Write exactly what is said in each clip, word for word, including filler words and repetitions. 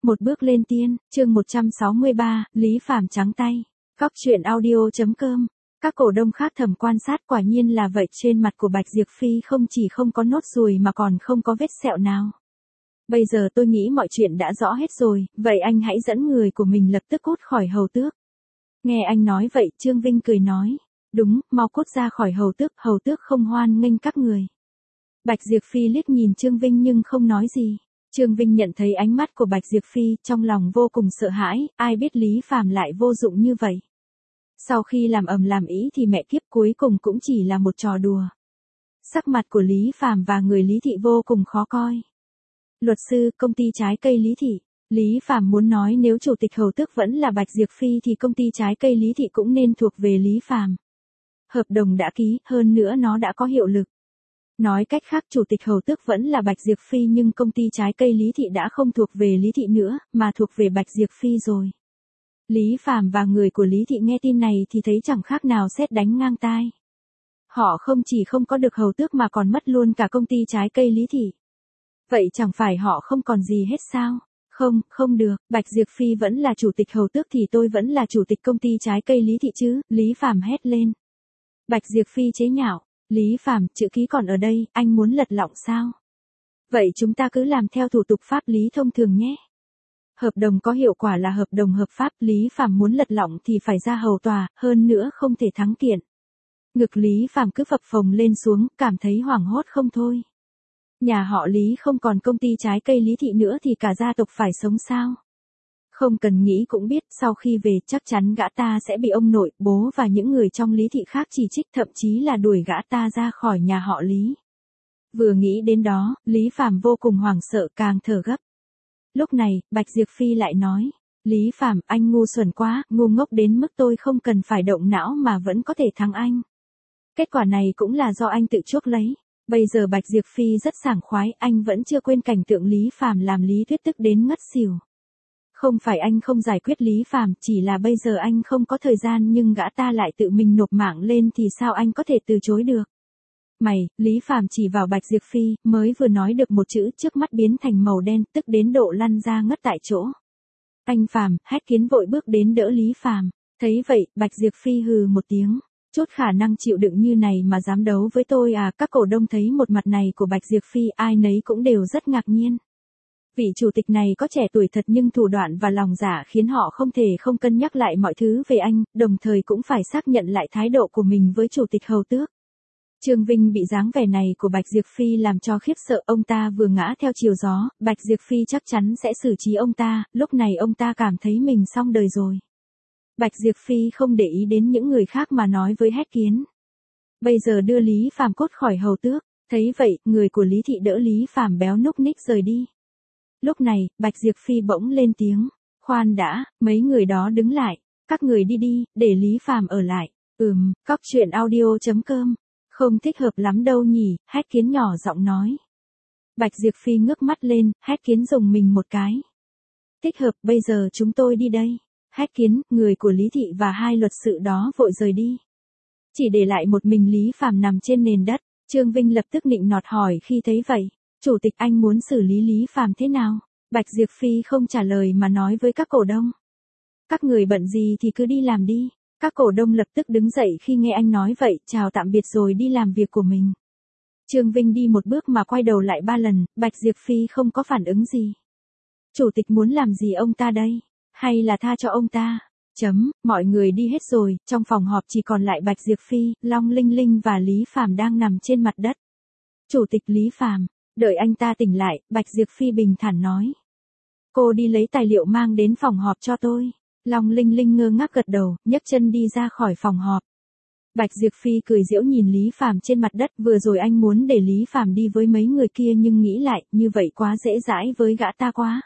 Một bước lên tiên, chương một trăm sáu mươi ba, Lý Phàm trắng tay. Góc truyện audio.com. Các cổ đông khác thầm quan sát quả nhiên là vậy, trên mặt của Bạch Diệp Phi không chỉ không có nốt ruồi mà còn không có vết sẹo nào. Bây giờ tôi nghĩ mọi chuyện đã rõ hết rồi, vậy anh hãy dẫn người của mình lập tức cút khỏi hầu tước. Nghe anh nói vậy, Trương Vinh cười nói. Đúng, mau cút ra khỏi hầu tước, hầu tước không hoan nghênh các người. Bạch Diệp Phi liếc nhìn Trương Vinh nhưng không nói gì. Trương Vinh nhận thấy ánh mắt của Bạch Diệp Phi, trong lòng vô cùng sợ hãi, ai biết Lý Phàm lại vô dụng như vậy. Sau khi làm ầm làm ý thì mẹ kiếp cuối cùng cũng chỉ là một trò đùa. Sắc mặt của Lý Phàm và người Lý Thị vô cùng khó coi. Luật sư, công ty trái cây Lý Thị. Lý Phàm muốn nói nếu chủ tịch hầu tước vẫn là Bạch Diệp Phi thì công ty trái cây Lý Thị cũng nên thuộc về Lý Phàm. Hợp đồng đã ký, hơn nữa nó đã có hiệu lực. Nói cách khác chủ tịch hầu tước vẫn là Bạch Diệp Phi nhưng công ty trái cây Lý Thị đã không thuộc về Lý Thị nữa, mà thuộc về Bạch Diệp Phi rồi. Lý Phàm và người của Lý Thị nghe tin này thì thấy chẳng khác nào sét đánh ngang tai. Họ không chỉ không có được hầu tước mà còn mất luôn cả công ty trái cây Lý Thị. Vậy chẳng phải họ không còn gì hết sao? Không, không được, Bạch Diệp Phi vẫn là chủ tịch hầu tước thì tôi vẫn là chủ tịch công ty trái cây Lý Thị chứ, Lý Phàm hét lên. Bạch Diệp Phi chế nhạo. Lý Phàm, chữ ký còn ở đây, anh muốn lật lọng sao? Vậy chúng ta cứ làm theo thủ tục pháp lý thông thường nhé. Hợp đồng có hiệu quả là hợp đồng hợp pháp, Lý Phàm muốn lật lọng thì phải ra hầu tòa, hơn nữa không thể thắng kiện. Ngực Lý Phàm cứ phập phồng lên xuống, cảm thấy hoảng hốt không thôi. Nhà họ Lý không còn công ty trái cây Lý Thị nữa thì cả gia tộc phải sống sao? Không cần nghĩ cũng biết, sau khi về chắc chắn gã ta sẽ bị ông nội, bố và những người trong Lý Thị khác chỉ trích, thậm chí là đuổi gã ta ra khỏi nhà họ Lý. Vừa nghĩ đến đó, Lý Phàm vô cùng hoảng sợ, càng thở gấp. Lúc này, Bạch Diệp Phi lại nói, Lý Phàm, anh ngu xuẩn quá, ngu ngốc đến mức tôi không cần phải động não mà vẫn có thể thắng anh. Kết quả này cũng là do anh tự chuốc lấy. Bây giờ Bạch Diệp Phi rất sảng khoái, anh vẫn chưa quên cảnh tượng Lý Phàm làm Lý Tuyết tức đến ngất xỉu. Không phải anh không giải quyết Lý Phàm, chỉ là bây giờ anh không có thời gian nhưng gã ta lại tự mình nộp mạng lên thì sao anh có thể từ chối được. Mày, Lý Phàm chỉ vào Bạch Diệp Phi, mới vừa nói được một chữ trước mắt biến thành màu đen, tức đến độ lăn ra ngất tại chỗ. Anh Phàm, Hét Kiến vội bước đến đỡ Lý Phàm. Thấy vậy, Bạch Diệp Phi hừ một tiếng. Chút khả năng chịu đựng như này mà dám đấu với tôi à? Các cổ đông thấy một mặt này của Bạch Diệp Phi ai nấy cũng đều rất ngạc nhiên. Vị chủ tịch này có trẻ tuổi thật nhưng thủ đoạn và lòng dạ khiến họ không thể không cân nhắc lại mọi thứ về anh, đồng thời cũng phải xác nhận lại thái độ của mình với chủ tịch hầu tước. Trương Vinh bị dáng vẻ này của Bạch Diệp Phi làm cho khiếp sợ, ông ta vừa ngã theo chiều gió, Bạch Diệp Phi chắc chắn sẽ xử trí ông ta, lúc này ông ta cảm thấy mình xong đời rồi. Bạch Diệp Phi không để ý đến những người khác mà nói với Hét Kiến. Bây giờ đưa Lý Phàm cốt khỏi hầu tước, thấy vậy, người của Lý Thị đỡ Lý Phàm béo núc ních rời đi. Lúc này, Bạch Diệp Phi bỗng lên tiếng, khoan đã, mấy người đó đứng lại, các người đi đi, để Lý Phàm ở lại. Ừm, Góc truyện audio.com, không thích hợp lắm đâu nhỉ, Hét Kiến nhỏ giọng nói. Bạch Diệp Phi ngước mắt lên, Hét Kiến dùng mình một cái. Thích hợp, bây giờ chúng tôi đi đây. Hét Kiến, người của Lý Thị và hai luật sự đó vội rời đi. Chỉ để lại một mình Lý Phàm nằm trên nền đất, Trương Vinh lập tức nịnh nọt hỏi khi thấy vậy. Chủ tịch anh muốn xử lý Lý Phàm thế nào? Bạch Diệp Phi không trả lời mà nói với các cổ đông. Các người bận gì thì cứ đi làm đi. Các cổ đông lập tức đứng dậy khi nghe anh nói vậy, chào tạm biệt rồi đi làm việc của mình. Trương Vinh đi một bước mà quay đầu lại ba lần, Bạch Diệp Phi không có phản ứng gì. Chủ tịch muốn làm gì ông ta đây? Hay là tha cho ông ta? Chấm, mọi người đi hết rồi, trong phòng họp chỉ còn lại Bạch Diệp Phi, Long Linh Linh và Lý Phàm đang nằm trên mặt đất. Chủ tịch Lý Phàm. Đợi anh ta tỉnh lại, Bạch Diệp Phi bình thản nói. Cô đi lấy tài liệu mang đến phòng họp cho tôi. Long Linh Linh ngơ ngác gật đầu, nhấc chân đi ra khỏi phòng họp. Bạch Diệp Phi cười giễu nhìn Lý Phàm trên mặt đất, vừa rồi anh muốn để Lý Phàm đi với mấy người kia nhưng nghĩ lại, như vậy quá dễ dãi với gã ta quá.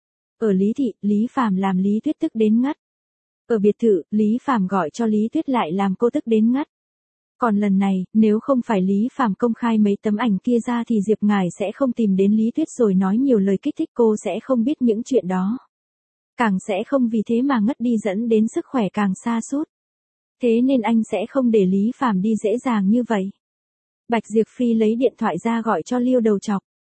Ở Lý Thị, Lý Phàm làm Lý Tuyết tức đến ngất. Ở biệt thự, Lý Phàm gọi cho Lý Tuyết lại làm cô tức đến ngất. Còn lần này, nếu không phải Lý Phàm công khai mấy tấm ảnh kia ra thì Diệp Ngải sẽ không tìm đến Lý Tuyết rồi nói nhiều lời kích thích, cô sẽ không biết những chuyện đó. Càng sẽ không vì thế mà ngất đi dẫn đến sức khỏe càng sa sút. Thế nên anh sẽ không để Lý Phàm đi dễ dàng như vậy. Bạch Diệp Phi lấy điện thoại ra gọi cho Liêu Đầu Chọc.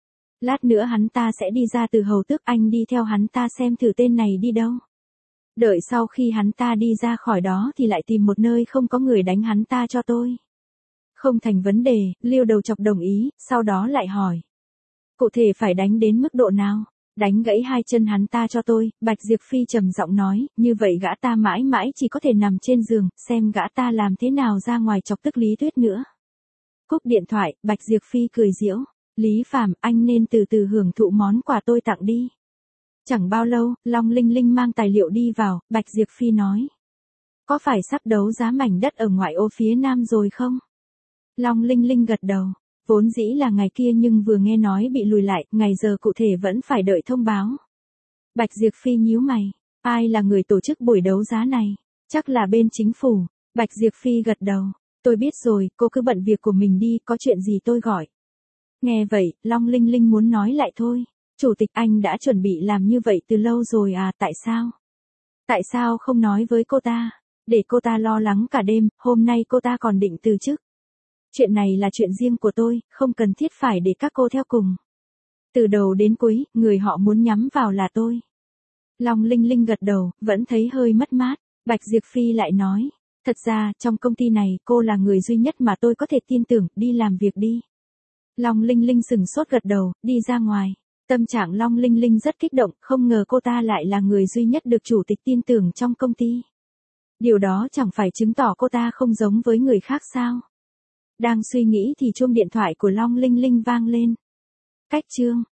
Lát nữa hắn ta sẽ đi ra từ hầu tước, anh đi theo hắn ta xem thử tên này đi đâu. Đợi sau khi hắn ta đi ra khỏi đó thì lại tìm một nơi không có người đánh hắn ta cho tôi. Không thành vấn đề, Liêu Đầu Chọc đồng ý, sau đó lại hỏi. Cụ thể phải đánh đến mức độ nào? Đánh gãy hai chân hắn ta cho tôi, Bạch Diệp Phi trầm giọng nói, như vậy gã ta mãi mãi chỉ có thể nằm trên giường, xem gã ta làm thế nào ra ngoài chọc tức Lý Tuyết nữa. Cúp điện thoại, Bạch Diệp Phi cười giễu, Lý Phàm, anh nên từ từ hưởng thụ món quà tôi tặng đi. Chẳng bao lâu, Long Linh Linh mang tài liệu đi vào, Bạch Diệp Phi nói. Có phải sắp đấu giá mảnh đất ở ngoại ô phía nam rồi không? Long Linh Linh gật đầu. Vốn dĩ là ngày kia nhưng vừa nghe nói bị lùi lại, ngày giờ cụ thể vẫn phải đợi thông báo. Bạch Diệp Phi nhíu mày. Ai là người tổ chức buổi đấu giá này? Chắc là bên chính phủ. Bạch Diệp Phi gật đầu. Tôi biết rồi, cô cứ bận việc của mình đi, có chuyện gì tôi gọi. Nghe vậy, Long Linh Linh muốn nói lại thôi. Chủ tịch, anh đã chuẩn bị làm như vậy từ lâu rồi à, tại sao? Tại sao không nói với cô ta? Để cô ta lo lắng cả đêm, hôm nay cô ta còn định từ chức. Chuyện này là chuyện riêng của tôi, không cần thiết phải để các cô theo cùng. Từ đầu đến cuối, người họ muốn nhắm vào là tôi. Long Linh Linh gật đầu, vẫn thấy hơi mất mát. Bạch Diệp Phi lại nói, thật ra, trong công ty này, cô là người duy nhất mà tôi có thể tin tưởng, đi làm việc đi. Long Linh Linh sừng sốt gật đầu, đi ra ngoài. Tâm trạng Long Linh Linh rất kích động, không ngờ cô ta lại là người duy nhất được chủ tịch tin tưởng trong công ty. Điều đó chẳng phải chứng tỏ cô ta không giống với người khác sao? Đang suy nghĩ thì chuông điện thoại của Long Linh Linh vang lên. Cách chương